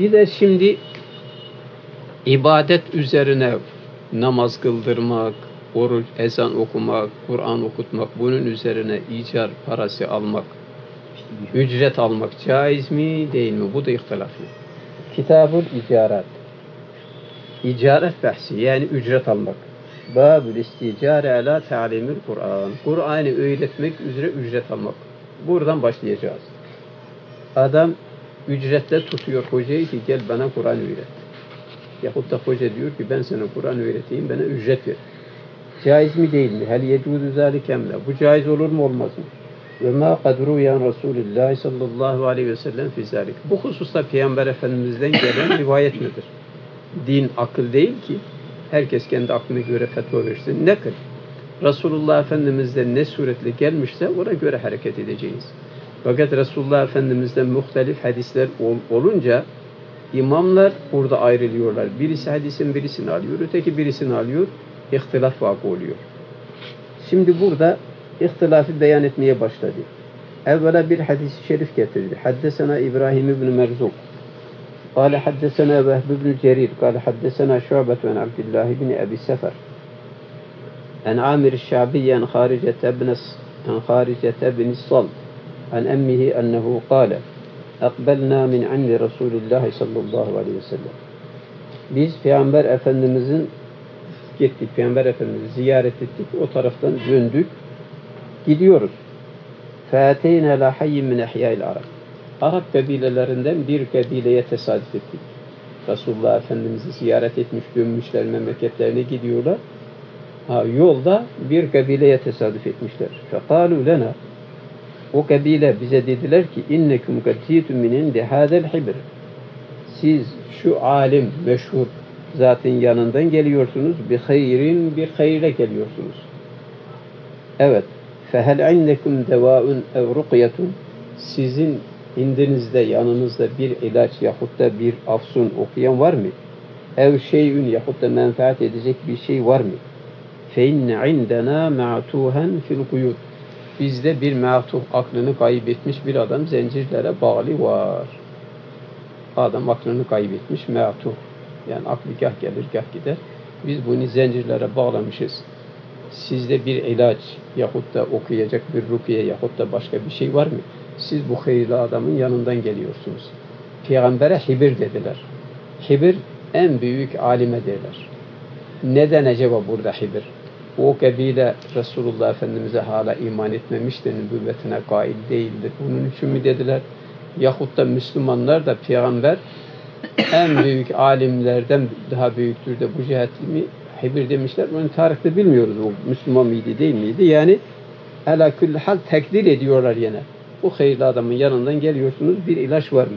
Bir de şimdi ibadet üzerine namaz kıldırmak, oruç, ezan okumak, Kur'an okutmak, bunun üzerine icar parası almak, ücret almak caiz mi değil mi? Bu da ihtilaflı. Kitabul icarat. İcaret bahsi, yani ücret almak. Babül isticare ala ta'limil Kur'an. Kur'an'ı öğretmek üzere ücret almak. Buradan başlayacağız. Adam ücretle tutuyor hocayı ki gel bana Kur'an öğret. Yahut da hoca diyor ki ben sana Kur'an öğreteyim, bana ücret ver. Caiz mi değil mi? Hel yecuzu zâlikem la. Bu caiz olur mu olmaz mı? Ve mâ kadru yan Resulullah sallallahu aleyhi ve sellem fi zâlik. Bu hususta Peygamber Efendimiz'den gelen rivayet nedir? Din akıl değil ki. Herkes kendi aklına göre fetva versin. Ne kıl? Resulullah Efendimiz'den ne suretle gelmişse ona göre hareket edeceğiz. Fakat Resulullah Efendimiz'den muhtelif hadisler olunca imamlar burada ayrılıyorlar. Birisi hadisin birisini alıyor, öteki birisini alıyor. İhtilaf vakı oluyor. Şimdi burada ihtilafı beyan etmeye başladı. Evvela bir hadis-i şerif getirdi. Haddesena İbrahim ibn Merzuk. قال حدثنا وهب بن جرير قال حدثنا شعبة عن عبد الله بن أبي سفر عن عامر الشعبي عن خارجة بن الصلت عن أمه أنه قال أقبلنا من عند رسول الله صلى الله عليه وسلم. Biz Peygamber Efendimizin gittik, Peygamber Efendimiz'i ziyaret ettik, o taraftan döndük, gidiyoruz. فَاَتَيْنَا لَا حَيٍّ مِنْ اَحْيَاءِ الْعَرَبِ. Arap kabilelerinden bir kabileye tesadüf ettik. Resulullah Efendimiz'i ziyaret etmiş, dönmüşler, memleketlerine gidiyorlar. Yolda bir kabileye tesadüf etmişler. فَقَالُوا لَنَا. O kabile bize dediler ki اِنَّكُمْ قَدْجِيتُمْ مِنْ اِنْدِ هَذَا الْحِبْرِ. Siz şu alim, meşhur zatın yanından geliyorsunuz. Bir hayırle geliyorsunuz. Evet. فَهَلْ عِنَّكُمْ دَوَاءٌ اَوْ رُقْيَةٌ. Sizin indinizde, yanınızda bir ilaç yahut da bir afsun okuyan var mı? Ev şeyün yahut da menfaat edecek bir şey var mı? فَاِنَّ عِنْدَنَا مَعْتُوهًا فِي الْقُيُودِ. Bizde bir ma'tuh, aklını kaybetmiş bir adam zincirlere bağlı var. Adam aklını kaybetmiş, ma'tuh. Yani aklı gah gelir, gah gider. Biz bunu zincirlere bağlamışız. Sizde bir ilaç yahut da okuyacak bir rukiye yahut da başka bir şey var mı? Siz bu hayırlı adamın yanından geliyorsunuz. Peygamber'e Hibir dediler. Hibir en büyük alime derler. Neden acaba burada Hibir? O kabile Resulullah Efendimiz'e hala iman etmemiş de nübüvvetine kail değildir. Bunun için mi dediler? Yahut da Müslümanlar da Peygamber en büyük alimlerden daha büyüktür de bu cihetli mi Hibir demişler. Bunu tarihte bilmiyoruz. O Müslüman mıydı değil miydi? Yani ala külli hal tekdir ediyorlar yine. Bu hayırlı adamın yanından geliyorsunuz. Bir ilaç var mı?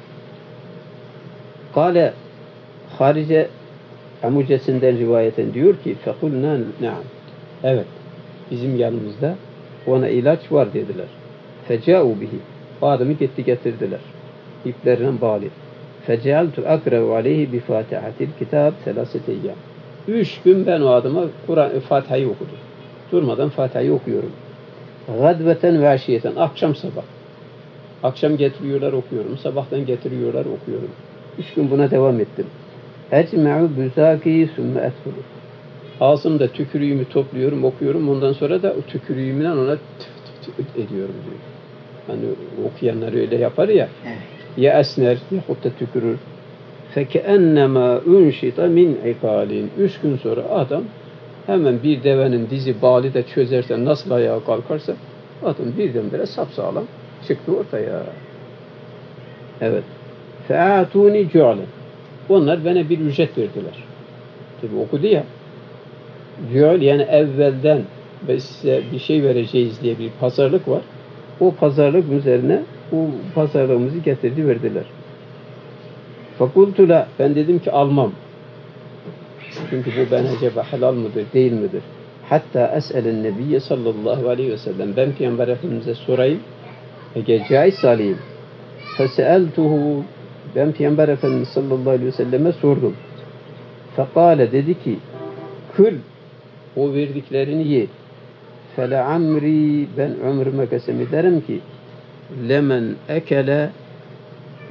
Kale Harice Amucesinden rivayeten diyor ki fekulna na'am. Evet. Bizim yanımızda ona ilaç var dediler. Feca'u bihi. O adamı getirdiler. İplerine bağlı. Fecealtu akravu aleyhi bi fatihatil kitab selasete eyyam. 3 gün ben o adama Fatiha'yı okudum. Durmadan Fatiha'yı okuyorum. Gadveten ve aşiyeten. Akşam sabah. Akşam getiriyorlar okuyorum. Sabahtan getiriyorlar okuyorum. 3 gün buna devam ettim. Ecme'u büzâki sümme etfulu. Ağzımda tükürüğümü topluyorum, okuyorum. Ondan sonra da o tükürüğümden ona ediyorum diyor. Hani okuyanlar öyle yapar ya. Evet. Ya esner yahut da tükürür. فَكَأَنَّمَا اُنْشِطَ مِنْ اِقَالٍ. 3 gün sonra adam hemen bir devenin dizi bağlı da çözerse nasıl ayağa kalkarsa adam birdenbire sapsağlam çıktı ortaya. Evet. فَاَعْتُونِ جُعْلًا. Onlar bana bir ücret verdiler. Tabi okudu ya. Cü'l yani evvelden size bir şey vereceğiz diye bir pazarlık var. O pazarlık üzerine o pazarlığımızı getirdi verdiler. Fakultula ben dedim ki almam. Çünkü bu ben acaba helal mıdır değil midir? Hatta es'elen nebiyye sallallahu aleyhi ve sellem. Ben Peygamber Efendimiz'e sorayım. Eğer caiz alayım. Feseeltuhu. Ben Peygamber Efendimiz sallallahu aleyhi ve selleme sordum. Fekale dedi ki kül o verdiklerini ye. Fele amri ben ömrüme kasem ederim ki lemen ekele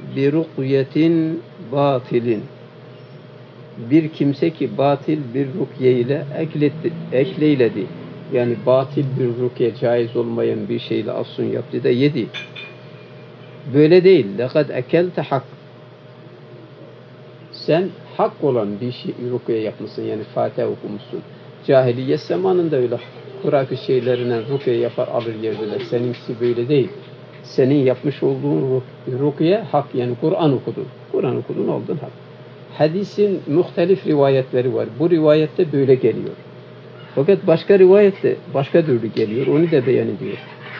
bi rukyetin batilin. Bir kimse ki batil bir rukye ile ekleyledi. Yani batil bir rukye, caiz olmayan bir şeyle afsun yaptı da yedi. Böyle değil. Lekad ekelte hak. Sen hak olan bir şey rukye yapmışsın. Yani Fatiha okumuşsun. Cahiliye zamanında öyle hurafi şeylerine rukye yapar alır yerdiler. Seninkisi böyle değil. Senin yapmış olduğun rukye hak. Yani Kur'an okudun. Kur'an okudun oldun hak. Hadisin muhtelif rivayetleri var. Bu rivayette böyle geliyor. Fakat başka rivayette başka türlü geliyor. Onu da beyan ediyor.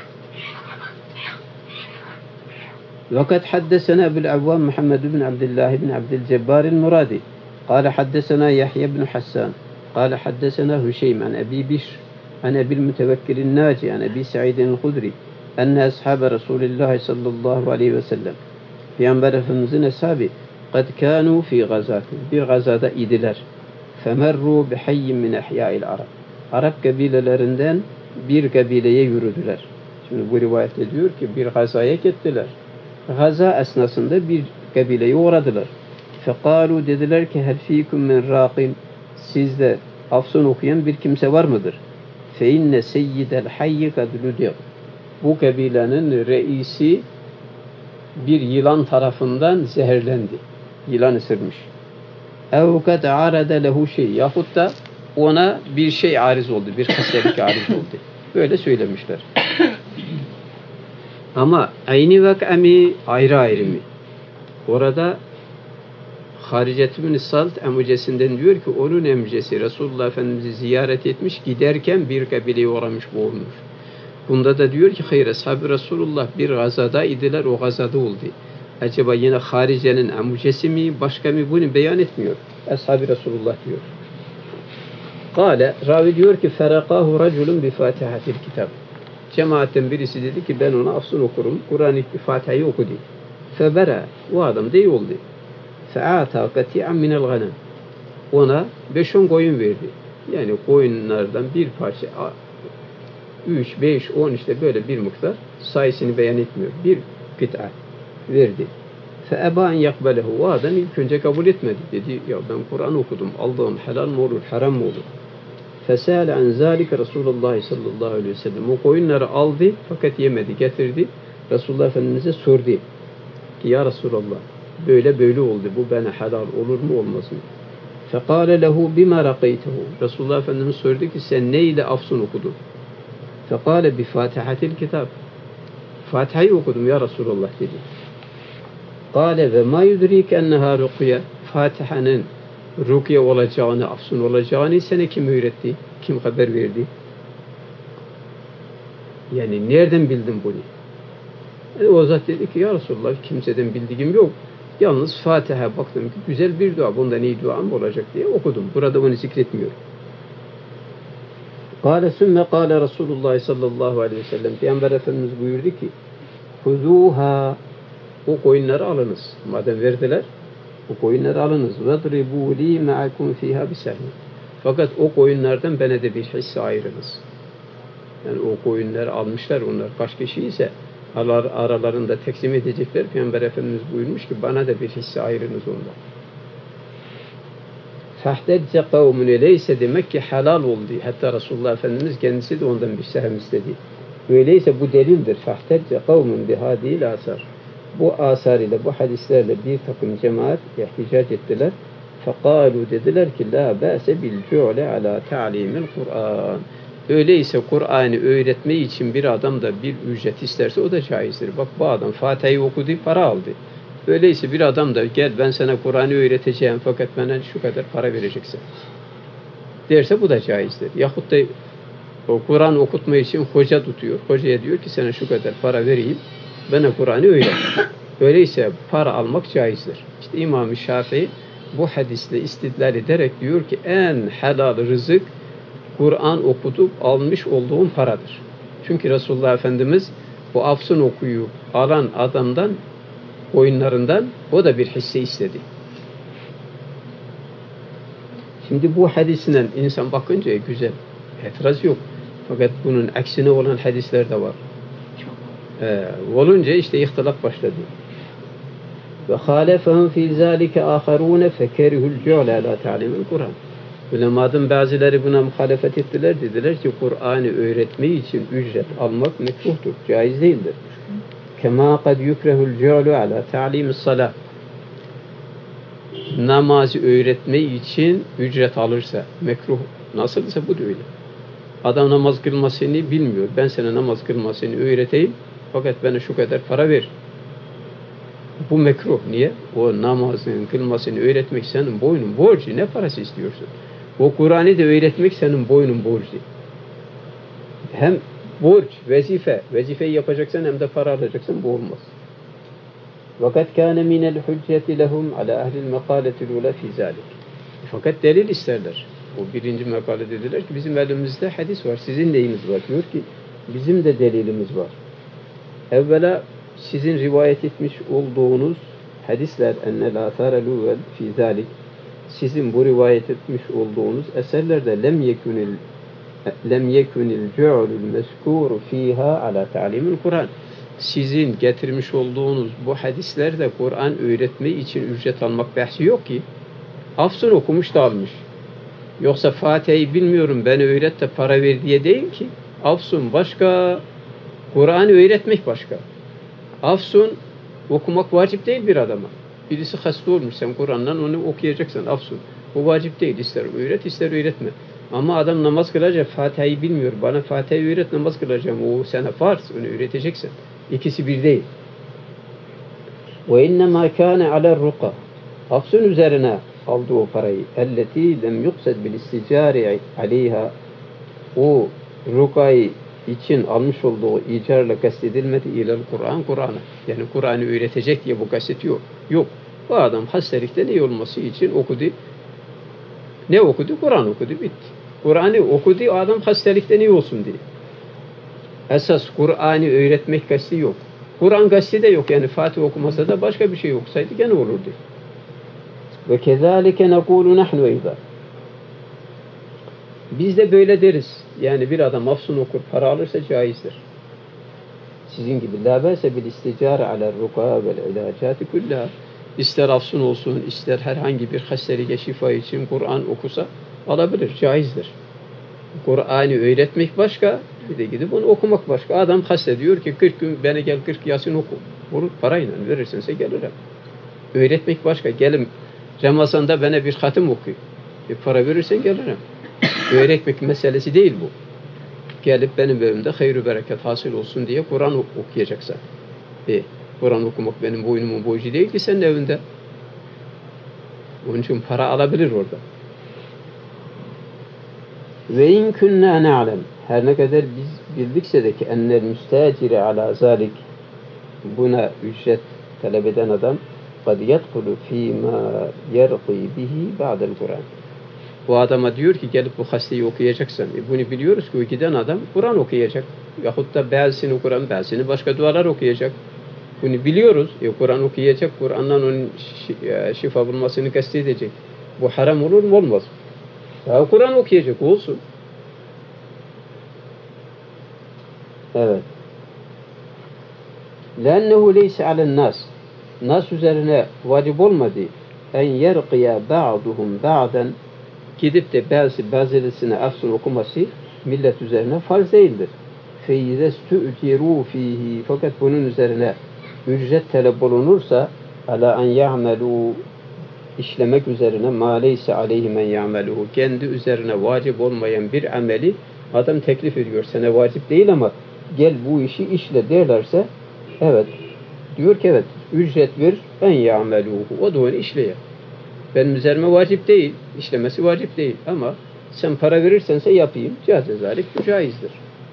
وقد حدثنا أبو العوام محمد بن عبد الله بن عبد الجبار المرادي قال حدثنا يحيى بن حسان قال حدثنا هشيم عن أبي بشر عن أبي المتوكل الناجي عن أبي سعيد الخدري أن أصحاب رسول الله صلى الله عليه وسلم Peygamber Efendimizin ashabı قد كانوا في غزاة bir gazada idiler. فمروا بحي من أحياء العرب Arap kabilelerinden bir kabileye yürüdüler. Şimdi bu rivayette diyor ki bir gazaya gittiler. Gaza esnasında bir kabileye uğradılar. فَقَالُوا dediler ki هَلْ ف۪يكُمْ مِنْ رَاقٍ sizde afson okuyan bir kimse var mıdır? فَاِنَّ سَيِّدَ الْحَيِّ قَدْ لُدِغْ bu kabilenin reisi bir yılan tarafından zehirlendi. Yılan ısırmış. اَوْ قَدْ عَرَدَ لَهُ şey yahut da ona bir şey ariz oldu. Bir hastalık ariz oldu. Böyle söylemişler. Ama aynı vakami ayrı ayrı mı? Orada Haricet bin Salt emcesinden diyor ki onun emcesi Resulullah Efendimiz'i ziyaret etmiş giderken bir kabileye uğramış boğulmuş. Bunda da diyor ki hayır ashab-ı Resulullah bir gazada idiler o gazada oldu. Acaba yine Harice'nin emcesi mi başka mı bunu beyan etmiyor. Ashab-ı Resulullah diyor. Kale ravi diyor ki ferakahu raculun bi fatihatil kitab. Cemaatten birisi dedi ki ben ona afsun okurum. Kur'an-ı Fatiha'yı okudu. Febera. O adam da iyi oldu. Fe'ata kati'an minel ganem. Ona 5-10 koyun verdi. Yani koyunlardan bir parça 3, 5, 10 işte böyle bir miktar sayısını beyan etmiyor. Bir kıta verdi. Fe'eba en yakbelehu. O adam ilk önce kabul etmedi. Dedi ya ben Kur'an okudum. Aldığım helal mı olur, haram mı olur? Fesâle an zâlike Resulullah sallallahu aleyhi ve sellem. O koyunları aldı fakat yemedi, getirdi. Resulullah Efendimiz'e sordu. Ki ya Resulallah böyle böyle oldu. Bu bana helal olur mu olmaz mı? Fekâle lehu bima rakaytehu. Resulullah Efendimiz sordu ki sen neyle afsun okudun? Fekâle bi fatihatil kitab. Fatiha'yı okudum ya Resulallah dedi. Kâle ve ma yudrike enneha rukye. Fatiha'nın rukiye olacağını, afsun olacağını sana kim öğretti? Kim haber verdi? Yani nereden bildin bunu? O zat dedi ki ya Resulullah kimseden bildiğim yok. Yalnız Fatiha baktım ki güzel bir dua. Bundan iyi dua mı olacak diye okudum. Burada onu zikretmiyor. Kâle sümme kâle Resulullah sallallahu aleyhi ve sellem. Peygamber Efendimiz buyurdu ki huzûhâ o koyunları alınız. Madem verdiler o koyunları alınız. وَضْرِبُوا لِي مَعَكُمْ فِيهَا بِسَهْمٍ fakat o koyunlardan bana da bir hisse ayırınız. Yani o koyunları almışlar onlar kaç kişi ise aralarında teksim edecekler. Peygamber Efendimiz buyurmuş ki bana da bir hisse ayırınız ondan. فَاحْتَجَّ قَوْمٌ öyleyse demek ki helal oldu. Hatta Resulullah Efendimiz kendisi de ondan bir sehem istedi. Öyleyse bu delildir. فَاحْتَجَّ قَوْمٌ بِهَادِهِ الْآثَارِ bu asar ile, bu hadislerle bir takım cemaat ihticac ettiler. فَقَالُوا dediler ki la ba'se bil cu'le ala ta'limil Kur'an. Öyleyse Kur'an'ı öğretme için bir adam da bir ücret isterse o da caizdir. Bak bu adam Fatiha'yı okudu, para aldı. Öyleyse bir adam da gel ben sana Kur'an'ı öğreteceğim fakat bana şu kadar para vereceksin derse bu da caizdir. Yahut da o Kur'an okutma için hoca tutuyor. Hocaya diyor ki sana şu kadar para vereyim. Bana Kur'an'ı öğret. Öyleyse para almak caizdir. İşte İmam-ı Şafii bu hadisle istidlal ederek diyor ki en helal rızık Kur'an okutup almış olduğun paradır. Çünkü Resulullah Efendimiz bu afsun okuyup alan adamdan koyunlarından o da bir hisse istedi. Şimdi bu hadisinden insan bakınca güzel. İtiraz yok. Fakat bunun aksine olan hadisler de var. Olunca işte ihtilaf başladı. Ve halefehum fi zalike aharun fekerihul cu'l ala ta'limil Kur'an. Ulemadan bazıları buna muhalefet ettiler. Dediler ki Kur'an'ı öğretmeyi için ücret almak mekruhtur, caiz değildir. Kema kad yukrehul cu'lu ala ta'limis salah. Namazı öğretmeyi için ücret alırsa mekruh nasılsa bu da öyle. Adam namaz kılmasını bilmiyor. Ben sana namaz kılmasını öğreteyim fakat bana şu kadar para ver. Bu mekruh. Niye? O namazın kılmasını öğretmek senin boynun borcu. Ne parası istiyorsun? O Kur'an'ı da öğretmek senin boynun borcu. Hem borç, vazife. Vazifeyi yapacaksan hem de para alacaksan bu olmaz. Fakat kâne minel hücceti lehum ala ehlil mekâletil ula fî zâlik. Fakat delil isterler. O birinci makale dediler ki bizim elimizde hadis var. Sizin neyiniz var? Diyor ki bizim de delilimiz var. Evvela sizin rivayet etmiş olduğunuz hadisler ennel âthâre lûvel fî zâlik. Sizin bu rivayet etmiş olduğunuz eserlerde lem yekunil cu'lul meskûru fîhâ ala ta'limil Kur'an. Sizin getirmiş olduğunuz bu hadislerde Kur'an öğretme için ücret almak bahsi yok ki. Afsun okumuş da almış. Yoksa Fatiha'yı bilmiyorum beni öğret de para ver diye değil ki. Afsun başka, Kur'an'ı öğretmek başka. Afsun okumak vacip değil bir adama. Birisi hasta olmuş sen Kur'an'dan onu okuyacaksın afsun. Bu vacip değil. İster öğret ister öğretme. Ama adam namaz kılacak Fatiha'yı bilmiyor. Bana Fatiha'yı öğret namaz kılacağım. O sana farz. Onu öğreteceksin. İkisi bir değil. Ve innemâ kâne alel ruka. Afsun üzerine aldığı o parayı. Elleti lem yuksed bil isticari aleyha. O rukayı için almış olduğu icarla kastedilmedi ilal Kur'an, Kur'an'a. Yani Kur'an'ı öğretecek diye bu kastediyor. Yok. Bu adam hastalıkta iyi olması için okudu. Ne okudu? Kur'an okudu. Bitti. Kur'an'ı okudu. Adam hastalıkta iyi olsun diye. Esas Kur'an'ı öğretmek kasti yok. Kur'an kasti de yok. Yani Fatih okumasa da başka bir şey okusaydı gene olurdu. Ve kezalike nekulu nahnu eyda. Biz de böyle deriz. Yani bir adam afsun okur, para alırsa caizdir. Sizin gibi la bâse bil isticâre alel rukâ vel ilâcâti kullâ. İster afsun olsun, ister herhangi bir hastalığa şifa için Kur'an okusa alabilir, caizdir. Kur'an'ı öğretmek başka, bir de gidip onu okumak başka. Adam hasta diyor ki 40 gün bana gel 40 Yasin oku. Olur, parayla verirsense gelirim. Öğretmek başka. Gelin Ramazan'da bana bir hatim okuyor. Para verirsen gelirim. Öğretmek meselesi değil bu. Gelip benim evimde hayır bereket hasıl olsun diye Kur'an okuyacaksın. Kur'an okumak benim boynumun borcu değil ki senin evinde. Onun için para alabilir orada. Ve in kunna na'lem. Her ne kadar biz bildikse de ki ennel müstecire ala zalik, buna ücret talep eden adam kad yedhulu fîmâ yerqî bihi ba'del Kur'an. Bu adama diyor ki gelip bu hastayı okuyacaksın. Bunu biliyoruz ki o giden adam Kur'an okuyacak. Yahut da bazısını Kur'an, bazısını başka dualar okuyacak. Bunu biliyoruz. Kur'an okuyacak. Kur'an'dan onun şifa bulmasını kastedecek. Bu haram olur mu? Olmaz. Ya Kur'an okuyacak. Olsun. Evet. لَأَنَّهُ لَيْسَ عَلَى النَّاسِ. Nas üzerine vacip olmadı. En yerqiya ba'duhum ba'den, gidip de bazısına afsun okuması millet üzerine farz değildir. فَاِذَسْتُعْتِرُوا ف۪يهِ. Fakat bunun üzerine ücret talep olunursa ala en ya'melû, işlemek üzerine ma leyse aleyhi men ya'melû, kendi üzerine vacip olmayan bir ameli adam teklif ediyor. Sana vacip değil ama gel bu işi işle derlerse evet. Diyor ki evet ücret ver en ya'melûhu. O da onu işleye. Benim üzerime vacip değil. İşlemesi vacip değil. Ama sen para verirsense yapayım. Cazezalik bu caizdir.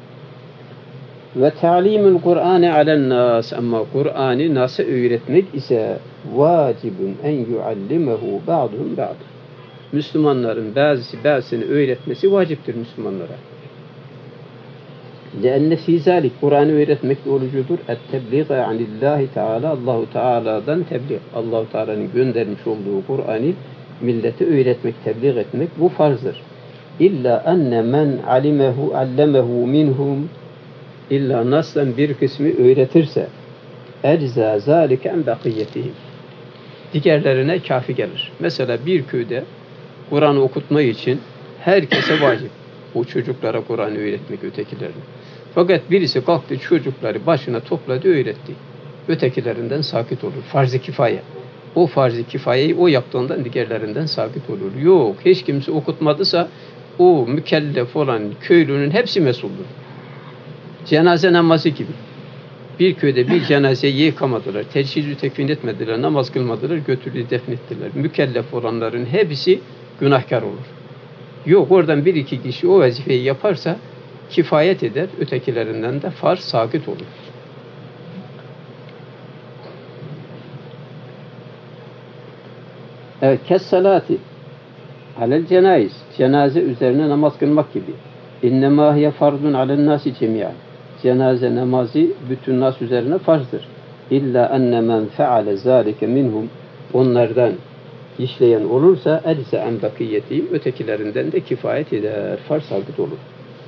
Ve ta'limul Kur'an'ı alen nas. Ama Kur'an'ı nasıl öğretmek ise vacibun en yuallimehu ba'duhum ba'd. Müslümanların bazısını öğretmesi vaciptir Müslümanlara. لأن في ذلك Kur'an'ı öğretmek olucudur. Et-tebliğ anillahi Teala, Allahu Teala'dan tebliğ. Allahu Teala'nın göndermiş olduğu Kur'an'ı millete öğretmek, tebliğ etmek bu farzdır. İlla enne men allemehu minhum, illa naslen bir kısmı öğretirse ecza zalike en bakiyetihim. diğerlerine kafi gelir. Mesela bir köyde Kur'an'ı okutma için herkese vacip. O çocuklara Kur'an'ı öğretmek ötekilerine. Fakat birisi kalktı çocukları başına topladı öğretti. Ötekilerinden sakit olur. Farz-ı kifaye. O farz-ı kifayeyi o yaptığından diğerlerinden sakit olur. Yok, hiç kimse okutmadıysa o mükellef olan köylünün hepsi mesuldür. Cenaze namazı gibi. Bir köyde bir cenazeyi yıkamadılar, teçhiz-ü tekfin etmediler, namaz kılmadılar, götürdü defnettiler. Mükellef olanların hepsi günahkar olur. Yok, oradan bir iki kişi o vazifeyi yaparsa kifayet eder, ötekilerinden de farz sakit olur. Evet, kes-salati alel cenayiz, cenaze üzerine namaz kılmak gibi. İnnemâ hiye fardun alennâsi cemî'an. Cenaze namazı bütün nas üzerine farzdır. İlla enne men feale zâlike minhum, onlardan işleyen olursa else en bakiyetihim, ötekilerinden de kifayet eder, farz sabit olur.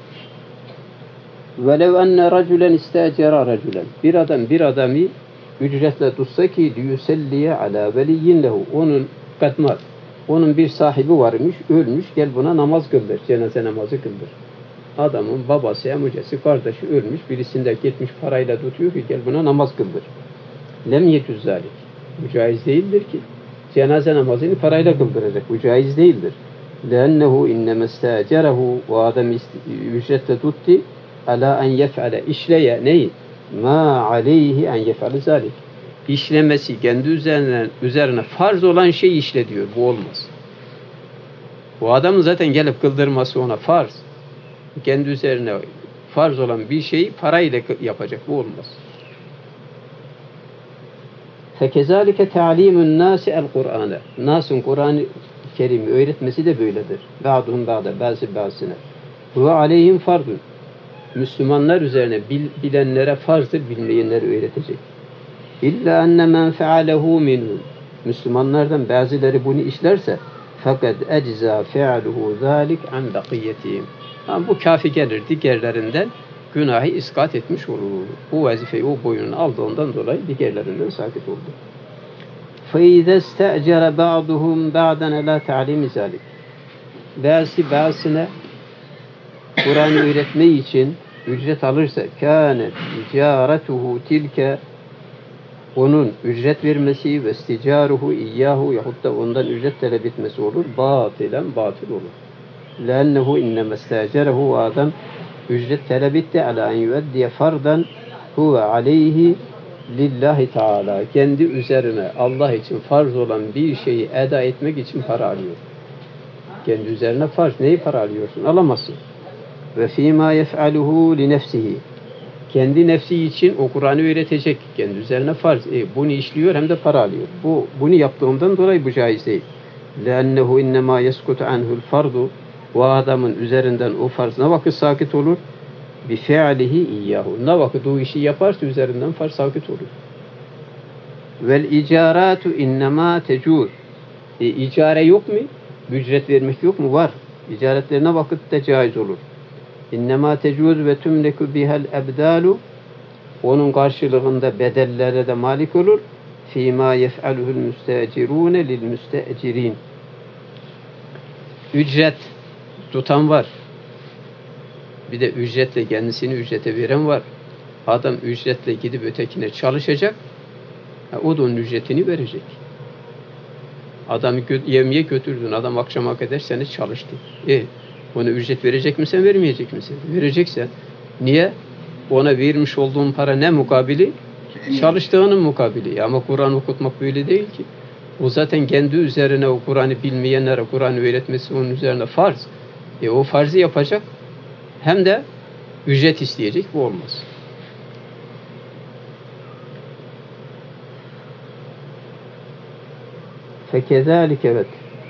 Velev enne raculen istecera raculen, bir adam bir adamı ücretle tutsa ki liyuselliye ala veliyyin lehu, onun bir sahibi varmış, ölmüş, gel buna namaz kıldır, cenaze namazı kıldır. Adamın babası, amcası, kardeşi ölmüş, birisinde gitmiş parayla tutuyor ki gel buna namaz kıldır. Lem yecüz zalik. Bu caiz değildir ki. Cenaze namazını parayla kıldıracak. Bu caiz değildir. لَاَنَّهُ اِنَّمَا اسْتَاجَرَهُ, o adam ücretle tuttu ala en yef'ale, işleye neyi? Ma aleyhi en yef'ale zalik. İşlemesi kendi üzerine farz olan şey işle diyor. Bu olmaz. Bu adamın zaten gelip kıldırması ona farz. Kendi üzerine farz olan bir şeyi parayla yapacak. Bu olmaz. فَكَذَٰلِكَ تَعْلِيمُ النَّاسِ الْقُرْآنَ. Nas'ın Kur'an-ı Kerim'i öğretmesi de böyledir. بَعْضُهُمْ بَعْضَ, bazısına. هُوَ عَلَيْهِمْ فَرْضٌ. Müslümanlar üzerine bilenlere farzdır, bilmeyenleri öğretecek. İlla enne men fealehu minhum. Müslümanlardan bazıları bunu işlerse fakat ecza fe'luhu zalik an baqiyetihim. Bu kafi gelir, diğerlerinden günahı iskat etmiş olur. Bu vazifeyi o boynuna aldığından dolayı diğerlerinden sakit oldu. فَاِذَا اسْتَأْجَرَ بَعْضُهُمْ بَعْدًا لَا تَعْلِمِ ذَلِكَ. Bazısına Kur'an'ı öğretmeyi için ücret alırsa kâne icaratuhu tilke, onun ücret vermesi ve isticaruhu iyyahu yahut da ondan ücret talep etmesi olur. Batıl olur. Lennehu inneme istacerehu, adam ücret talep etti ala en yuaddiye fardan huve aleyhi lillahi teala. Kendi üzerine Allah için farz olan bir şeyi eda etmek için para alıyor. Kendi üzerine farz. Neyi para alıyorsun? Alamazsın. Ve fîmâ yef'aluhu li nefsihi. Kendi nefsi için o Kur'an'ı öğretecek. Kendi üzerine farz. Bunu işliyor hem de para alıyor. Bunu yaptığından dolayı bu caiz değil. لَاَنَّهُ اِنَّمَا يَسْكُتْ عَنْهُ الْفَرْضُ. O adamın üzerinden o farz ne vakit sakit olur? بِفَعْلِهِ اِيَّهُ. Ne vakit o işi yaparsa üzerinden farz sakit olur. وَالْاِجَارَاتُ اِنَّمَا تَجُورُ. İcare yok mu? Ücret vermek yok mu? Var. İcaretler ne vakitte caiz olur? İnnemâ tecûz ve tümleku bihel ebdâlu. Onun karşılığında bedellere de malik olur. Fîmâ yef'aluhul müsteecirûne lil müsteecirin. Ücret tutan var. Bir de ücretle kendisini ücrete veren var. Adam ücretle gidip ötekine çalışacak. O da onun ücretini verecek. Adamı yemeğe götürdün. Adam akşama kadar seni çalıştı. Ona ücret verecek misin, vermeyecek misin? Vereceksen. Niye? Ona vermiş olduğun para ne mukabili? Çalıştığının mukabili. Ama Kur'an okutmak böyle değil ki. O zaten kendi üzerine o Kur'an'ı bilmeyenlere Kur'an'ı öğretmesi onun üzerine farz. O farzı yapacak. Hem de ücret isteyecek. Bu olmaz. Fekezalik, evet.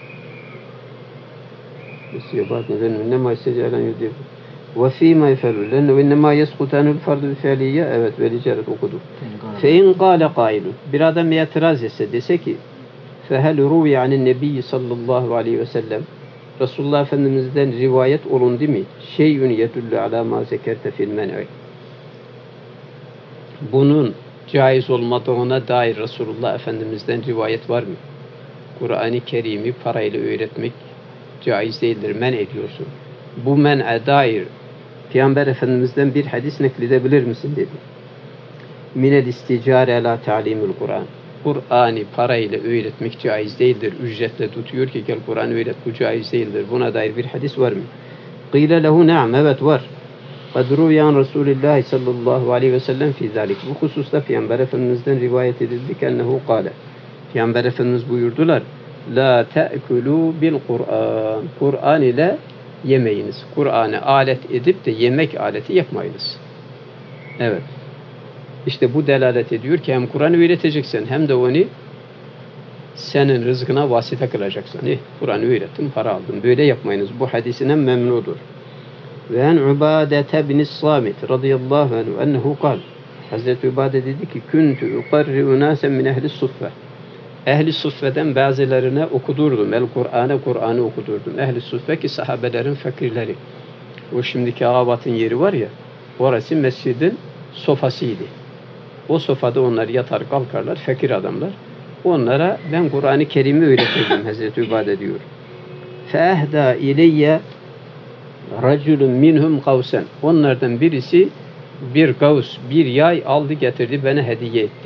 İnnemâ istecâlen yudîb. Ve fîmâ yefelû. Lenne innemâ yeskutanul fardu fe'liyye. Evet, ve licaret okuduk. Fe in kâle kâilun. Bir adam itiraz etse, dese ki fehel rûvi anin nebiyyi sallallahu aleyhi ve sellem. Resulullah Efendimiz'den rivayet olundu mu? Şey'ün yedullu alâ mâ zekerte fil men'i. Bunun caiz olmadığına dair Resulullah Efendimiz'den rivayet var mı? Kur'an-ı Kerim'i parayla öğretmek caiz değildir, men ediyorsun. Bu men'e dair Peygamber Efendimiz'den bir hadis nakledebilir misin dedi. Minel isticare ala ta'limul Kur'an. Kur'an'ı parayla öğretmek caiz değildir. Ücretle tutuyor ki gel Kur'an öğret, bu caiz değildir. Buna dair bir hadis var mı? Qîle lehu na'am, evet var. قَدْ رُوِيَ عَنْ رَسُولِ اللّٰهِ sallallahu aleyhi ve sellem fî ذَٰلِكِ. Bu hususta Peygamber Efendimiz'den rivayet edildi ki ennehu kâle. Peygamber Efendimiz buyurdular. La te'kulû bil Kur'an. Kur'an ile yemeyiniz. Kur'an'ı alet edip de yemek aleti yapmayınız. Evet. İşte bu delalet ediyor ki hem Kur'an'ı öğreteceksin hem de onu senin rızkına vasıta kılacaksın. Kur'an'ı öğrettim, para aldım. Böyle yapmayınız. Bu hadisinden memnudur. Ve en Ubadete bin Samit radıyallahu anh ennehu kal. Hazreti Ubade dedi ki küntü ukarri'u nasen min ehli suffe. Ehli suffeden bazılarına okudurdum. Kur'an'ı okudurdum. Ehli suffe ki sahabelerin fakirleri. O şimdiki Ağabat'ın yeri var ya, orası mescidin sofasıydı. O sofada onlar yatar kalkarlar, fakir adamlar. Onlara ben Kur'an-ı Kerim'i öğretirdim Hazreti Ubade diyor. Feehda ileyye raculun minhum kavsen. Onlardan birisi bir kavs, bir yay aldı getirdi, bana hediye etti.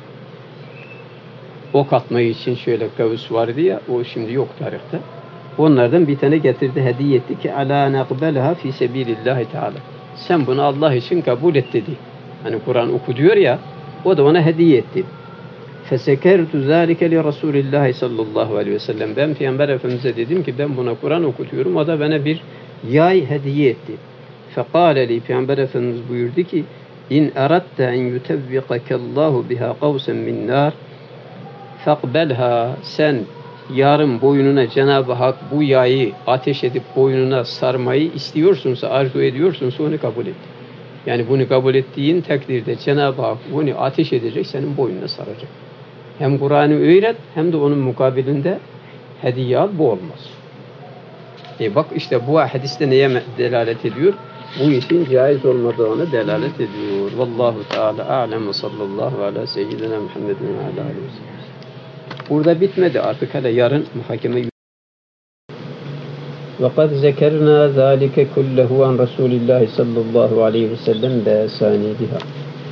Ok atmayı için şöyle kavs vardı ya, o şimdi yok tarihte. Onlardan bir tane getirdi, hediye etti ki ala naqbelha fi sebilillahi teala. Sen bunu Allah için kabul et dedi. Hani Kur'an oku diyor ya, o da ona hediye etti. Fesekertu zâlike li Resulillahi sallallahu aleyhi ve sellem. Ben Peygamber Efendimiz'e dedim ki ben buna Kur'an okutuyorum. O da bana bir yay hediye etti. Fekâle li, Peygamber Efendimiz buyurdu ki İn eratte en yutevvikakallahu biha kavsen min nar fekbelha. Sen yarın boynuna Cenab-ı Hak bu yayı ateş edip boynuna sarmayı istiyorsunsa, arzu ediyorsunsa onu kabul et. Yani bunu kabul ettiğin takdirde Cenab-ı Hak bunu ateş edecek, senin boynuna saracak. Hem Kur'an'ı öğret hem de onun mukabilinde hediye al, bu olmaz. Bak işte bu hadiste neye delalet ediyor? Bu işin caiz olmadığına delalet ediyor. Vallahu Teala a'lem ve sallallahu ala seyyidina Muhammedin ve ala aleyhi ve sellem. Burada bitmedi artık, hele yarın muhakeme. وَقَدْ ذَكَرْنَا ذَٰلِكَ كُلَّهُ عَنْ رَسُولِ اللّٰهِ sallallahu aleyhi ve sellem بَاَسَانِيدِهَا.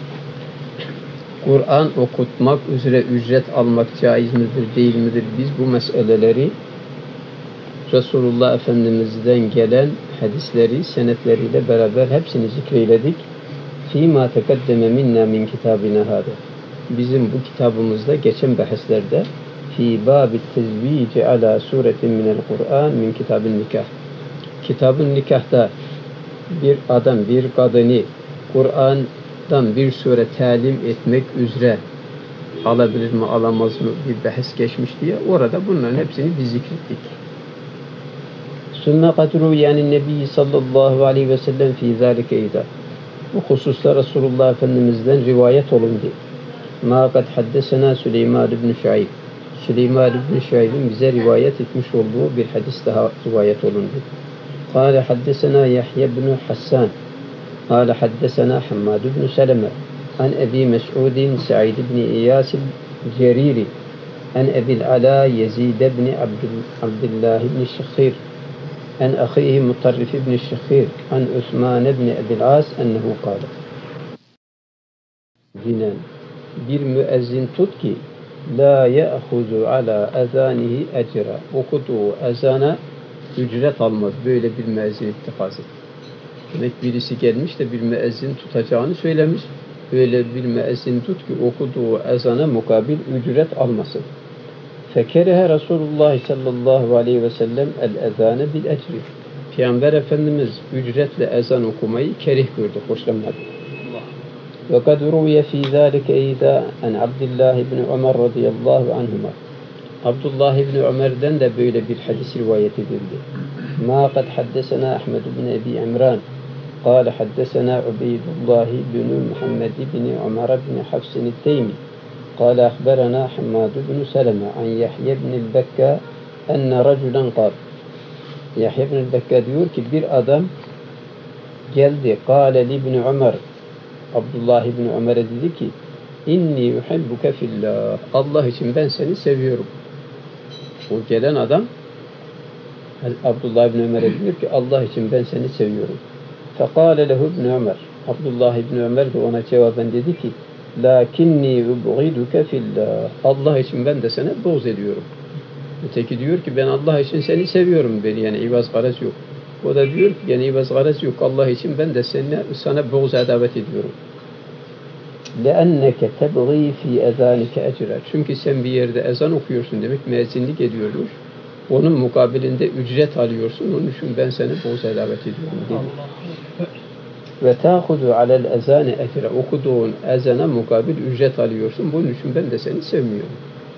Kur'an okutmak üzere ücret almak caiz midir, değil midir? Biz bu meseleleri Resulullah Efendimiz'den gelen hadisleri, senetleriyle beraber hepsini zikreyledik. فِيمَا تَقَدَّمَ مِنَّا مِنْ كِتَابِنَا هَذَا. Bizim bu kitabımızda geçen bahislerde fi bab-ı tezvici ala suretin minel Kur'an min kitabın nikah. Kitabın nikahta bir adam, bir kadını Kur'an'dan bir sure talim etmek üzere alabilir mi, alamaz mı bir bahis geçmiş diye orada bunların hepsini biz zikrettik. Sümme kadru yani Nebi sallallahu aleyhi ve sellem fi zâlike idâ. Bu hususla Resulullah Efendimiz'den rivayet olundu. Ma kad haddesena Süleyman ibn Şuayb. Süleyman ibn Şuayb'in bize rivayet etmiş olduğu bir hadis daha rivayet olundu. Kâle haddesena Yahya ibn Hassan. Kâle haddesena Hammad ibn Seleme. An Ebi Mes'udin Sa'id ibn İyas el-Ceriri. An Ebil Ala Yezid ibn Abdullah ibn Şekhir. An ahihi Mutarrif ibn Şekhir. An Osman ibn Ebil As ennehu kâle. Dinen bir müezzin tut ki la ya'huzu ala ezanihi ecra. Okuduğu ezana ücret almaz. Böyle bir müezzin ittikaz et. Demek birisi gelmiş de bir müezzin tutacağını söylemiş. Böyle bir müezzin tut ki okuduğu ezana mukabil ücret almasın. Fekerehe Resulullah sallallahu aleyhi ve sellem el-ezane bil ecri. Peygamber Efendimiz ücretle ezan okumayı kerih gördü, hoşlanmadı. وَقَدْ رُوِيَ فِي ذَٰلِكَ اِذَا اَنْ عَبْدِ اللّٰهِ بْنِ عُمَرْ رَضِيَ اللّٰهُ عَنْهُمَا. Abdullah ibn Ömer'den de böyle bir hadis rivayet edildi. مَا قَدْ حَدَّسَنَا أَحْمَدُ بْنِ أَبِي عِمْرَانَ قَالَ حَدَّسَنَا عُبَيْدُ اللّٰهِ بْنُ مُحَمَّدِ بْنِ عُمَرَ بْنِ حَفْسٍ التَّيْمِي قَالَ أَخْبَرَنَا حَمَّادُ بْنُ سَلَمَةَ عَنْ يَحْيَ بْنِ الْبَكَّى اَنَّ رَجُلًا قَالَ. Yahya ibn el-Bekka diyor ki bir adam geldi. قَالَ لِبْنِ عُمَرْ. Abdullah ibn Ömer'e dedi ki inni yuhibbuke fillah. Allah için ben seni seviyorum. O gelen adam Abdullah İbni Ömer'e diyor ki Allah için ben seni seviyorum. Fekale lehu İbni Ömer. Abdullah İbni Ömer de ona cevaben dedi ki lakinni ubghiduke fillah. Allah için ben de sana buğz ediyorum. Öteki diyor ki ben Allah için seni seviyorum. Beni yani ivaz garaz yok. O da diyor ki yani ivaz garaz yok. Allah için ben de sana buğz adavet ediyorum. لَأَنَّكَ تَبْغِي فِي اَذَانِكَ اَجْرًا. Çünkü sen bir yerde ezan okuyorsun demek, müezzinlik ediyormuş. Onun mukabilinde ücret alıyorsun. Onun için ben seni buğz adavet ediyorum dedi. Ve تَأْخُذُ عَلَى الْاَذَانِ اَجْرًا. Okuduğun ezana mukabil ücret alıyorsun. Bunun için ben de seni sevmiyorum.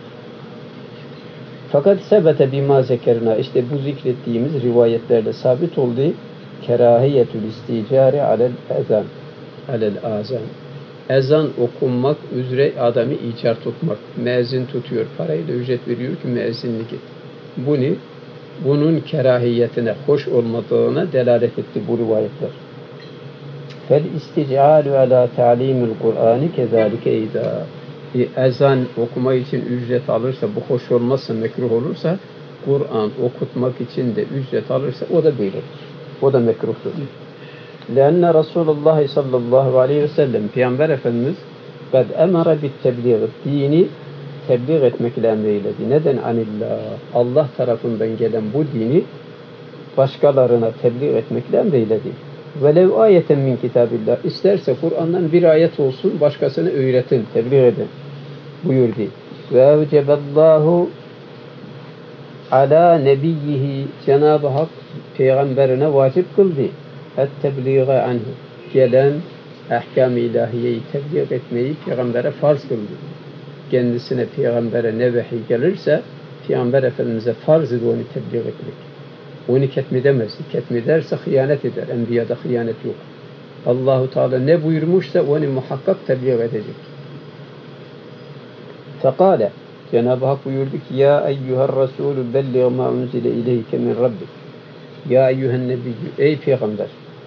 Fakat sebete bima zekerna, işte bu zikrettiğimiz rivayetlerde sabit olduğu kerahiyetül isticari alel azan. Ezan okunmak üzere adamı icar tutmak. Müezzin tutuyor, parayla ücret veriyor ki müezzinlik et. Bunun kerahiyetine, hoş olmadığına delalet etti bu rivayetler. Fel isticalu ala ta'limil Kur'an'ı kezalike eyda. Bir ezan okuma için ücret alırsa, bu hoş olmazsa, mekruh olursa, Kur'an okutmak için de ücret alırsa o da böyledir. O da mekruhtur. Lenne Resulullah sallallahu aleyhi ve sellem Peygamber Efendimiz kad emara bit tebliğ, dini tebliğ etmekle emreyledi. Neden anillah? Allah tarafından gelen bu dini başkalarına tebliğ etmekle emreyledi. Velev ayeten min kitabillah, isterse Kur'an'dan bir ayet olsun başkasına öğretin, tebliğ edin buyurdu. Ve evceballahu ala nebiyyihi, Cenab-ı Hak peygamberine vacip kıldı. Et-tebliğe anhu, gelen ahkam-ı ilahiyeyi tebliğ etmeyi peygambere farz kıldı. Kendisine peygambere ne vahiy gelirse Peygamber Efendimiz'e farz idi onu tebliğ etmek. Onu ketmedemez. Ketmederse hıyanet eder. Enbiyada hıyanet yok. Allahu Teala ne buyurmuşsa onu muhakkak tebliğ edecek. Fekale, Cenab-ı Hak buyurdu ki ya eyyuhar Resulü belliğ ma unzile ileyke min Rabbik. Ya eyyühen nebiyyü, ey peygamber.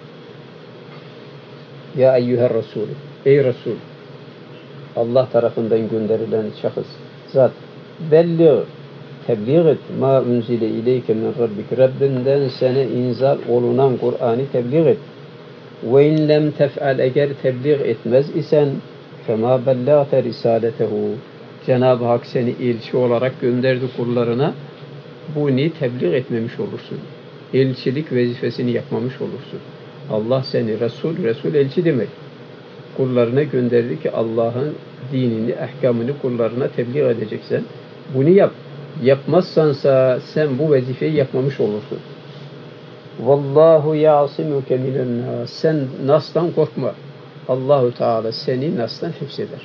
Ya eyyuhar Resulü, ey Resul. Allah tarafından gönderilen şahıs, zat. Belliğ, tebliğ et ma unzile ileyke min Rabbik. Rabbinden sana inzal olunan Kur'an'ı tebliğ et. Ve in lem tef'al, eğer tebliğ etmez isen fema bellâte risaletehu. Cenab-ı Hak seni elçi olarak gönderdi kullarına. Bunu tebliğ etmemiş olursun. Elçilik vazifesini yapmamış olursun. Allah seni Resul elçi demek. Kullarına gönderdi ki Allah'ın dinini, ahkamını kullarına tebliğ edeceksen bunu yap. Yapmazsansa sen bu vazifeyi yapmamış olursun. Vallahu ya'simuke minen nas. Sen nas'tan korkma. Allahu Teala seni nas'tan hifzeder.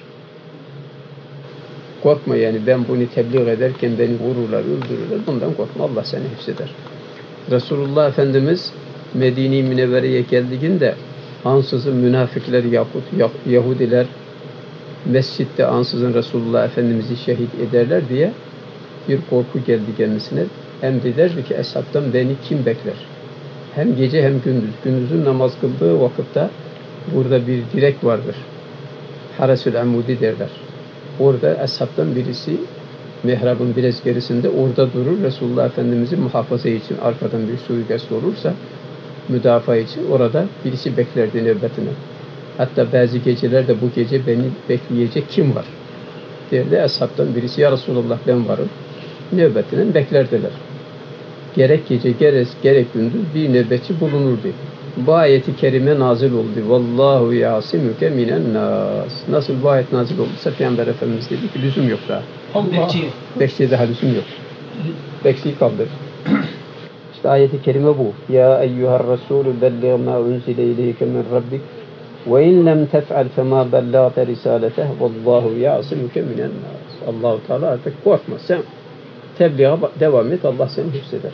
Korkma yani ben bunu tebliğ ederken beni vururlar, öldürürler. Bundan korkma. Allah seni hifzeder. Resulullah Efendimiz Medine-i Münevvere'ye geldiğinde ansızın münafıklar Yahudiler mescitte ansızın Resulullah Efendimiz'i şehit ederler diye bir korku geldi kendisine. Hem de derdi ki eshabtan beni kim bekler? Hem gece hem gündüz. Gündüzün namaz kıldığı vakitte burada bir direk vardır. Haresül Amudi derler. Orada eshabtan birisi mihrabın biraz gerisinde orada durur. Resulullah Efendimiz'i muhafaza için arkadan bir suikast olursa müdafaa için orada birisi beklerdi nöbetine. Hatta bazı gecelerde bu gece beni bekleyecek kim var? Derdi eshabtan birisi ya Resulullah ben varım. Nöbetine beklerdiler. Gerek gece gerek gündüz bir nöbetçi bulunurdu. Bu ayeti kerime nazil oldu. Vallahu yasimuke minen nas. Nasıl bu ayet nazil olduysa Peygamber Efendimiz dedi ki lüzum yok daha. Bekçiye daha lüzum yok. Bekçiyi kaldır. İşte ayeti kerime bu. Ya eyyuhar Resulü belliğ ma unzile ileyke min Rabbik ve in lem tef'al fema bellâte risâleteh vallahu yasimuke minen nas. Allah-u Teala artık korkma sen tebliğe devam et. Allah seni hifzeder.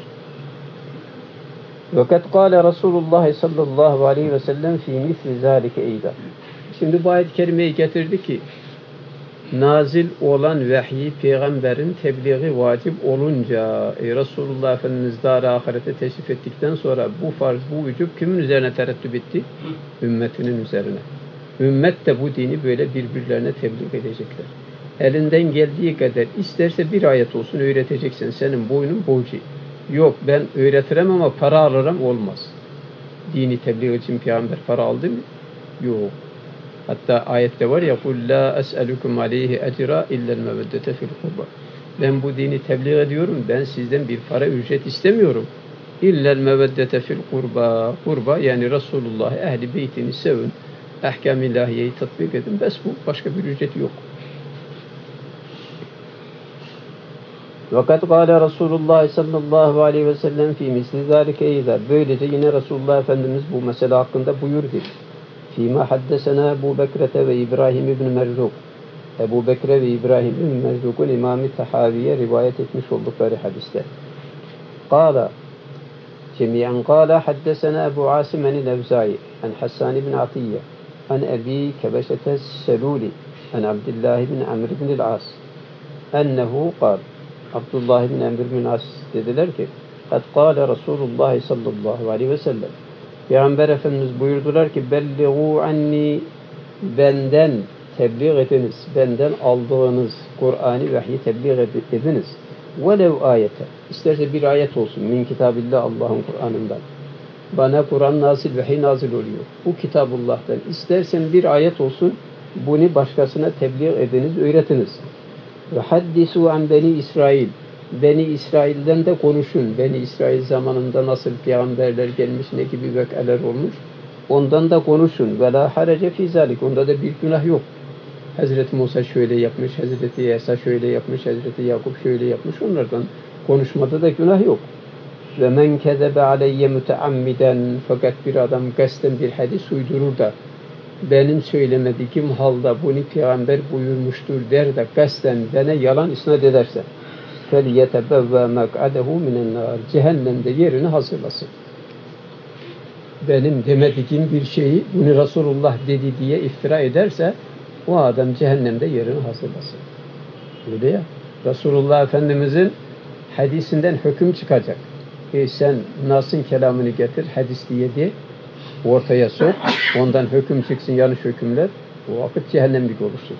Ve kad kâle Resulullah sallallahu aleyhi ve sellem fî misli zâlike eyda. Şimdi bu ayet-i kerimeyi getirdi ki nazil olan vahyi peygamberin tebliği vacip olunca Resulullah Efendimiz dar-ı ahirete teşrif ettikten sonra bu farz, bu vücub kimin üzerine terettüp etti? Ümmetinin üzerine. Ümmet de bu dini böyle birbirlerine tebliğ edecekler. Elinden geldiği kadar isterse bir ayet olsun öğreteceksin. Senin boynun borcu. Yok ben öğretirim ama para alırım olmaz. Dini tebliğ için peygamber para aldı mı? Yok. Hatta ayette var ya قُلْ لَا أَسْأَلُكُمْ عَلَيْهِ اَجْرًا اِلَّا الْمَوَدَّةَ فِي الْقُرْبَى. Ben bu dini tebliğ ediyorum. Ben sizden bir para ücret istemiyorum. اِلَّا الْمَوَدَّةَ فِي الْقُرْبَى. Kurba yani Resulullah ehli beytini sevin. Ahkam-ı ilahiyeyi tatbik edin. Bes bu. Başka bir ücret yok. وَقَدْ قَالَ رَسُولُ اللّٰهِ sallallahu aleyhi ve sellem فِي مِسْلِ ذَٰلِكَ اِذَا. Böylece yine Resulullah Efendimiz bu mesele hakkında buyurdu. فِيمَا حَدَّسَنَا Ebu Bekrete ve İbrahim İbni Merzuk. Ebu Bekre ve İbrahim İbni Merzuk'un İmam-ı Tahaviye rivayet etmiş oldukları hadiste. قال جميعا قال حدثنا أبو عاصم عن الأوزاعي عن حسان بن عطية عن أبي كبشة السلولي عن عبد الله بن عمرو بن العاص أنه قال Abdullah bin Amr bin As dediler ki قد قال رسول الله sallallahu aleyhi ve sellem Peygamber Efendimiz buyurdular ki belliğu anni benden tebliğ ediniz, benden aldığınız Kur'an'ı vahyi tebliğ ediniz. Velev ayete, isterse bir ayet olsun min kitabillah Allah'ın Kur'an'ından. Bana Kur'an nazil, vahiy nazil oluyor. Bu kitabullah'tan istersen bir ayet olsun, bunu başkasına tebliğ ediniz, öğretiniz. Ve haddisu an Beni İsrail. Beni İsrail'den de konuşun. Beni İsrail zamanında nasıl peygamberler gelmiş, ne gibi vakalar olmuş. Ondan da konuşun. Ve la harece fî zâlik. Onda da bir günah yok. Hazreti Musa şöyle yapmış, Hazreti İsa şöyle yapmış, Hazreti Yakup şöyle yapmış. Onlardan konuşmada da günah yok. Ve men kezebe aleyye müteammiden. Fakat bir adam kasten bir hadis uydurur da benim söylemediğim halde bunu peygamber buyurmuştur der de kasten bana yalan isnat ederse فَلْيَتَبَوَّ مَقْعَدَهُ مِنَ النَّارِ. Cehennemde yerini hazırlasın. Benim demediğim bir şeyi bunu Resulullah dedi diye iftira ederse o adam cehennemde yerini hazırlasın. Öyle ya. Resulullah Efendimizin hadisinden hüküm çıkacak. Sen Nas'ın kelamını getir, hadis diye de ortaya sok. Ondan hüküm çıksın, yanlış hükümler. O vakit cehennemlik olursun.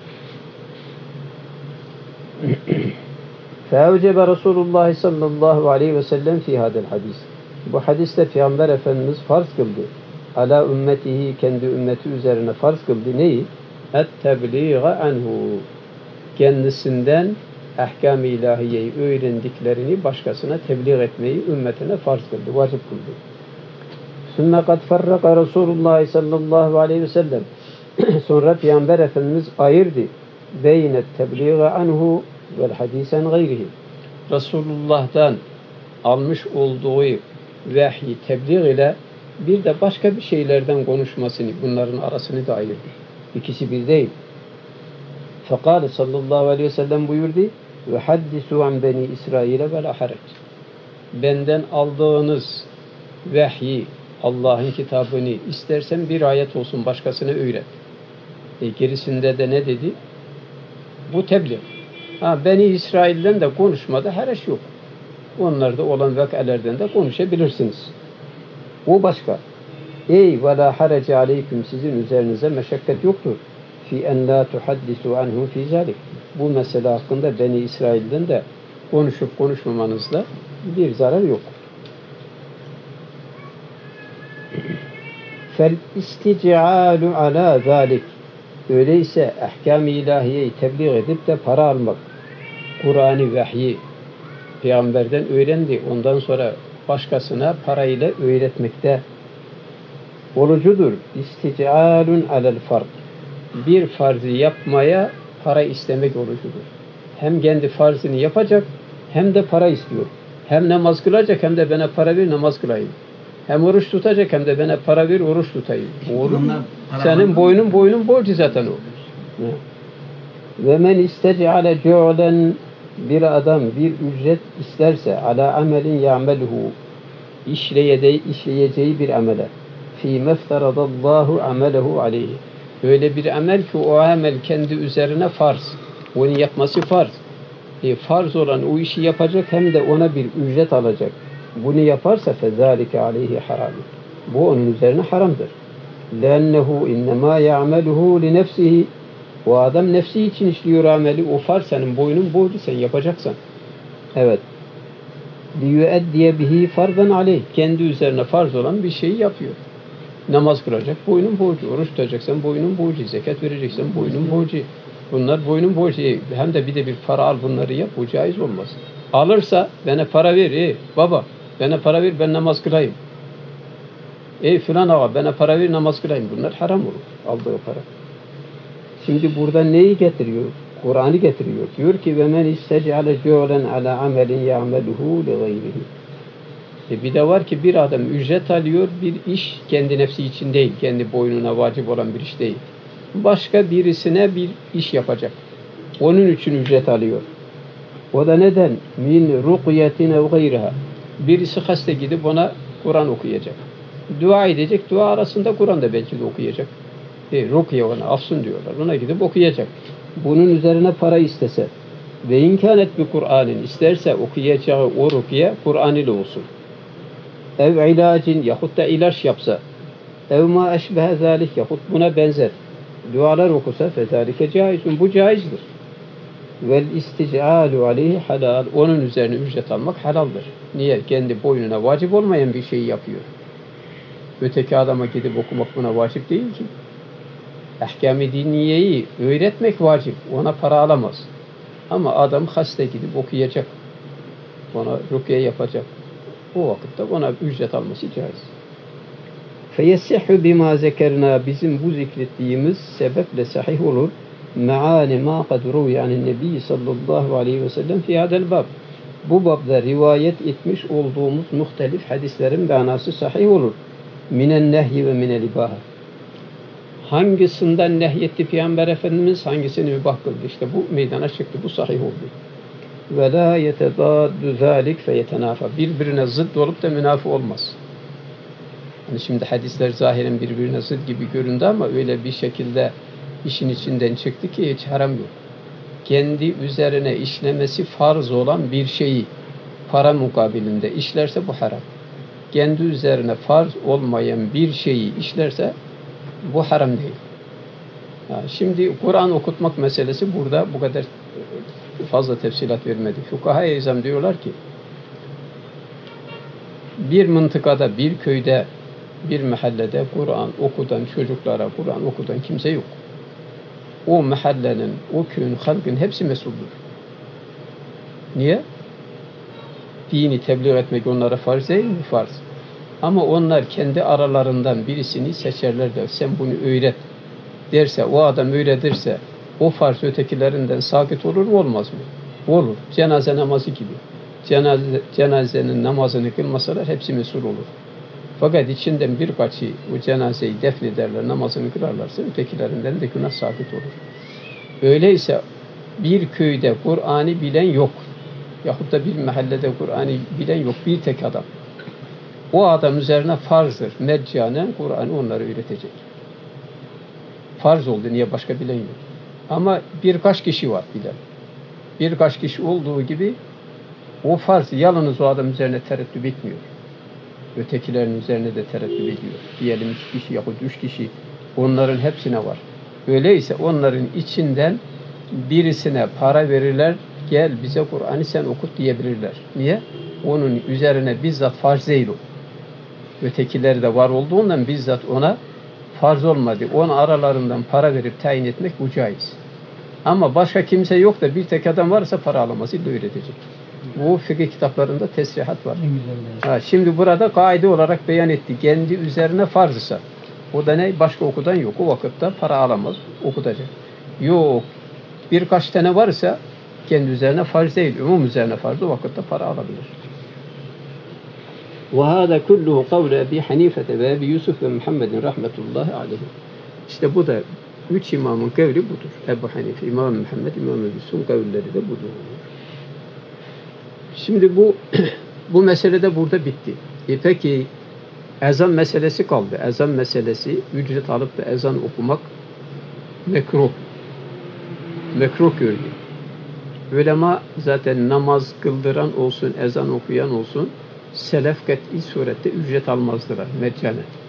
فَاَوْجَبَ رَسُولُ اللّٰهِ sallallahu aleyhi ve sellem fî hâdel hadis. Bu hadiste Peygamber Efendimiz farz kıldı. Ala ümmetihi, kendi ümmeti üzerine farz kıldı. Neyi? Et-tebliğe anhu. Kendisinden ahkam-ı ilahiyeyi öğrendiklerini başkasına tebliğ etmeyi ümmetine farz kıldı, vacip kıldı. Sümme kad farraka Resulullah sallallahu aleyhi ve sellem. Sonra Peygamber Efendimiz ayırdı. Beynet tebliğe anhu vel hadisen gayrihi. Resulullah'tan almış olduğu vahyi tebliğ ile bir de başka bir şeylerden konuşmasını, bunların arasını da ayırdı. İkisi bir değil. Fekale sallallahu aleyhi ve sellem buyurdu ve haddisu an beni İsrail'e ve la harac. Benden aldığınız vahyi, Allah'ın kitabını istersen bir ayet olsun başkasına öğret. Gerisinde de ne dedi? Bu tebliğ. Beni İsrail'den de konuşmada haraç yok. Onlarda olan vakalardan da konuşabilirsiniz. O başka. Ey ve la harace aleyküm, sizin üzerinize meşakkat yoktur. Fi en la tuhaddisu anhu fi zalik. Bu mesele hakkında Beni İsrail'den de konuşup konuşmamanızda bir zarar yok. Fel istic'alu ala zalik. Öyleyse ahkam-ı ilahiyeyi tebliğ edip de para almak, Kur'an-ı vahyi peygamberden öğrendi. Ondan sonra başkasına parayla öğretmekte olucudur. İstic'alun alel farz. Bir farzı yapmaya para istemek olucudur. Hem kendi farzını yapacak hem de para istiyor. Hem namaz kılacak hem de bana para ver namaz kılayım. Hem oruç tutacak hem de bana para ver oruç tutayım. Olur mu? Senin boynun borcu zaten o. Ve men istec'ale cu'len, bir adam bir ücret isterse ala amelin ya'meluhu, işleyeceği bir amele fi mefteradallahu amelehu aleyhi, öyle bir amel ki o amel kendi üzerine farz, onu yapması farz. Farz olan o işi yapacak hem de ona bir ücret alacak. Bunu yaparsa fezalike aleyhi haram. Bu onun üzerine haramdır. لَاَنَّهُ اِنَّمَا يَعْمَلُهُ لِنَفْسِهِ O adam nefsi için işliyor ameli. O farz senin boynun borcu, sen yapacaksan. Evet. لِيُؤَدِّيَ بِهِ فَرْضًا عَلَيْهِ Kendi üzerine farz olan bir şeyi yapıyor. Namaz kılacak, boynun borcu. Oruç tutacaksan boynun borcu. Zekat vereceksen boynun borcu. Bunlar boynun borcu. Hem de bir para al bunları yap. Bu caiz olmaz. Alırsa bana para ver. Baba bana para ver, ben namaz kılayım. Filan ağa bana para ver, namaz kılayım. Bunlar haram olur. Aldığı para. Şimdi burada neyi getiriyor? Kur'an'ı getiriyor. Diyor ki ve men istec'ale cu'len ala amelin ya'meluhu li gayrihi. Bir de var ki bir adam ücret alıyor, bir iş kendi nefsi için değil, kendi boynuna vacip olan bir iş değil. Başka birisine bir iş yapacak. Onun için ücret alıyor. O da neden? Min ruqyetin ev gayriha. Birisi hasta gidip ona Kur'an okuyacak. Dua edecek, dua arasında Kur'an da belki de okuyacak. Rukiye ona, afsun diyorlar. Ona gidip okuyacak. Bunun üzerine para istese ve imkanet bir Kur'an'ın isterse okuyacağı o rukiye Kur'an ile olsun. Ev ilacin yahut da ilaç yapsa ev ma eşbehe zalik yahut buna benzer dualar okusa fezalike caizun. Bu caizdir. Vel istic'alu aleyhi halal. Onun üzerine ücret almak halaldir. Niye? Kendi boynuna vacip olmayan bir şeyi yapıyor. Öteki adama gidip okumak buna vacip değil ki. Ahkam-ı diniyeyi öğretmek vacip. Ona para alamaz. Ama adam hasta gidip okuyacak. Ona rukiye yapacak. O vakitte ona ücret alması caiz. Feyessihhu bima zekerna bizim bu zikrettiğimiz sebeple sahih olur. Me'ani ma kad ruvi anin nebi sallallahu aleyhi ve sellem fi hadel bab. Bu babda rivayet etmiş olduğumuz muhtelif hadislerin manası sahih olur. Minen nehyi ve minel ibaha. Hangisinden nehyetti Peygamber Efendimiz, hangisini mübah kıldı? İşte bu meydana çıktı, bu sahih oldu. Ve la yetedaddu zalik fe yetenafa. Birbirine zıt olup da münafi olmaz. Yani şimdi hadisler zahiren birbirine zıt gibi göründü ama öyle bir şekilde işin içinden çıktı ki hiç haram yok. Kendi üzerine işlemesi farz olan bir şeyi para mukabilinde işlerse bu haram. Kendi üzerine farz olmayan bir şeyi işlerse bu haram değil. Yani şimdi Kur'an okutmak meselesi burada bu kadar fazla tefsilat vermedi. Fukaha-i izam diyorlar ki bir mıntıkada, bir köyde, bir mahallede Kur'an okudan çocuklara Kur'an okudan kimse yok. O mahallenin, o köyün, halkın hepsi mesuldür. Niye? Dini tebliğ etmek onlara farz değil mi? Farz. Ama onlar kendi aralarından birisini seçerler de sen bunu öğret derse, o adam öğretirse o farz ötekilerinden sakit olur mu olmaz mı? Olur. Cenaze namazı gibi. Cenazenin namazını kılmasalar hepsi mesul olur. Fakat içinden birkaçı o cenazeyi defnederler, namazını kılarlarsa ötekilerinden de günah sakit olur. Öyleyse bir köyde Kur'an'ı bilen yok. Yahut da bir mahallede Kur'an'ı bilen yok. Bir tek adam. O adam üzerine farzdır. Meccanen Kur'an'ı onlara öğretecek. Farz oldu. Niye? Başka bilen yok. Ama birkaç kişi var bilen. Birkaç kişi olduğu gibi o farz yalnız o adam üzerine tereddüt etmiyor. Ötekilerin üzerine de tereddüt ediyor. Diyelim 2 kişi yahut 3 kişi. Onların hepsine var. Öyleyse onların içinden birisine para verirler. Gel bize Kur'an'ı sen okut diyebilirler. Niye? Onun üzerine bizzat farz değil o. Ötekileri de var olduğundan bizzat ona farz olmadı. Onun aralarından para verip tayin etmek bu caiz. Ama başka kimse yok da bir tek adam varsa para alaması illa öğretecek. Bu fıkıh kitaplarında tesrihat var. Şimdi burada kaide olarak beyan etti. Kendi üzerine farz ise. O da ne? Başka okudan yok. O vakitte para alamaz. Okutacak. Yok. Birkaç tane varsa kendi üzerine farz değil. Umum üzerine farz. O vakitte para alabilir. وَهَذَا كُلُّهُ قَوْلَ أَبِي حَنِيفَةَ وَأَبِي يُوسُفَ وَمُحَمَّدٍ rahmetullahi aleyhi. İşte bu da 3 imamın kavli budur. Ebu Hanife, İmam Muhammed, İmam Yusuf'un kavlileri de budur. Şimdi bu mesele de burada bitti. Peki ezan meselesi kaldı. Ezan meselesi ücret alıp da ezan okumak mekruh. Mekruh gördü. Ulema zaten namaz kıldıran olsun, ezan okuyan olsun selef kat'i surette ücret almazdılar meccanen.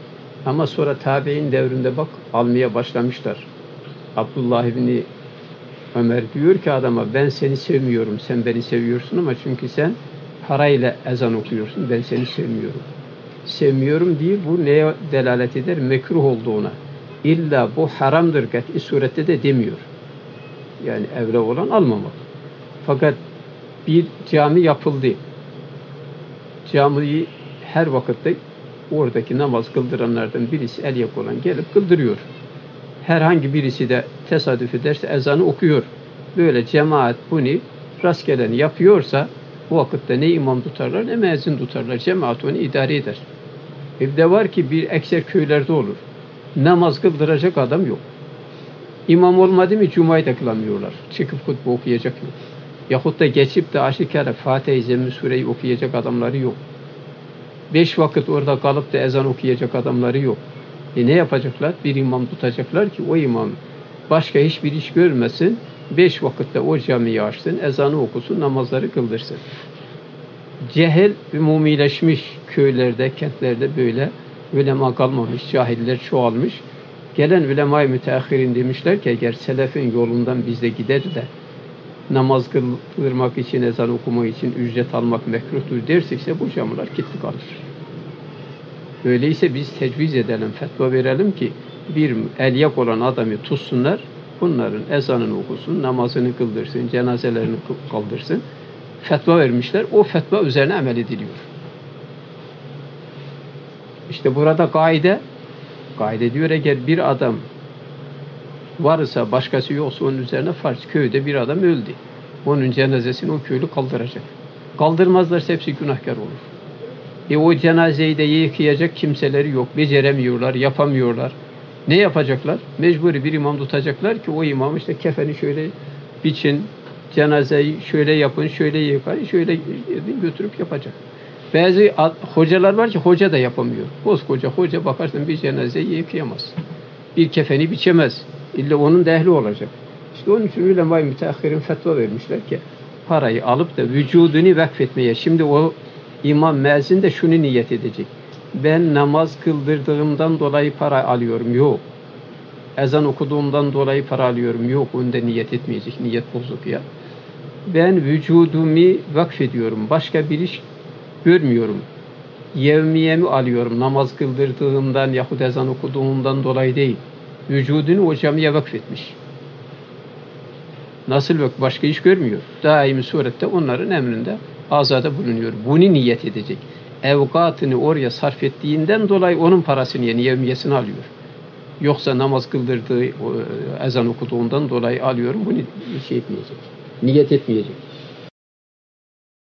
Ama sonra tabi'in devrinde bak almaya başlamışlar. Abdullah İbni Ömer diyor ki adama ben seni sevmiyorum, sen beni seviyorsun ama çünkü sen parayla ezan okuyorsun, ben seni sevmiyorum. Sevmiyorum değil, bu neye delalet eder? Mekruh olduğuna. İlla bu haramdır kat'i surette de demiyor. Yani evre olan almamak. Fakat bir cami yapıldı. Camiyi her vakitte oradaki namaz kıldıranlardan birisi elyek olan gelip kıldırıyor. Herhangi birisi de tesadüf ederse ezanı okuyor. Böyle cemaat bunu rastgele yapıyorsa bu vakitte ne imam tutarlar ne müezzin tutarlar. Cemaat onu idare eder. Bir de var ki bir ekser köylerde olur. Namaz kıldıracak adam yok. İmam olmadı mı Cuma'yı da kılamıyorlar. Çıkıp hutbe okuyacak yok. Yahut da geçip de aşikare Fatih-i Zemm-i Sure'yi okuyacak adamları yok. 5 vakit orada kalıp da ezan okuyacak adamları yok. Ne yapacaklar? Bir imam tutacaklar ki o imam başka hiçbir iş görmesin. 5 vakitte o camiyi açsın, ezanı okusun, namazları kıldırsın. Cehil umumileşmiş köylerde, kentlerde böyle ulema kalmamış, cahiller çoğalmış. Gelen ulema-i müteahhirin demişler ki eğer selefin yolundan biz de gider de namaz kıldırmak için, ezan okumak için ücret almak mekruhtur dersikse bu camiler kilitli kalır. Öyleyse biz tecviz edelim, fetva verelim ki bir elyek olan adamı tutsunlar, bunların ezanını okusun, namazını kıldırsın, cenazelerini kaldırsın. Fetva vermişler, o fetva üzerine amel ediliyor. İşte burada kaide diyor eğer bir adam varsa başkası yoksa onun üzerine farz. Köyde bir adam öldü. Onun cenazesini o köylü kaldıracak. Kaldırmazlarsa hepsi günahkar olur. O cenazeyi de yıkayacak kimseleri yok. Beceremiyorlar, yapamıyorlar. Ne yapacaklar? Mecburi bir imam tutacaklar ki o imam işte kefeni şöyle biçin, cenazeyi şöyle yapın, şöyle yıkayın, şöyle götürüp yapacak. Bazı hocalar var ki hoca da yapamıyor. Koskoca hoca bakarsın bir cenazeyi yıkayamaz. Bir kefeni biçemez. İlla onun da ehli olacak. İşte onun için ulema-i müteahhirin fetva vermişler ki parayı alıp da vücudunu vakfetmeye. Şimdi o imam müezzin de şunu niyet edecek. Ben namaz kıldırdığımdan dolayı para alıyorum. Yok. Ezan okuduğumdan dolayı para alıyorum. Yok. Onu da niyet etmeyecek. Niyet bozuk ya. Ben vücudumu vakfediyorum. Başka bir iş görmüyorum. Yevmiyemi alıyorum. Namaz kıldırdığımdan yahut ezan okuduğumdan dolayı değil. Vücudunu o camiye vakfetmiş. Nasıl vakf? Başka iş görmüyor. Daimi surette onların emrinde azade bulunuyor. Bunu niyet edecek. Evkatını oraya sarf ettiğinden dolayı onun parasını yani yevmiyesini alıyor. Yoksa namaz kıldırdığı, ezan okuduğundan dolayı alıyorum. Bunu şey etmeyecek. Niyet etmeyecek.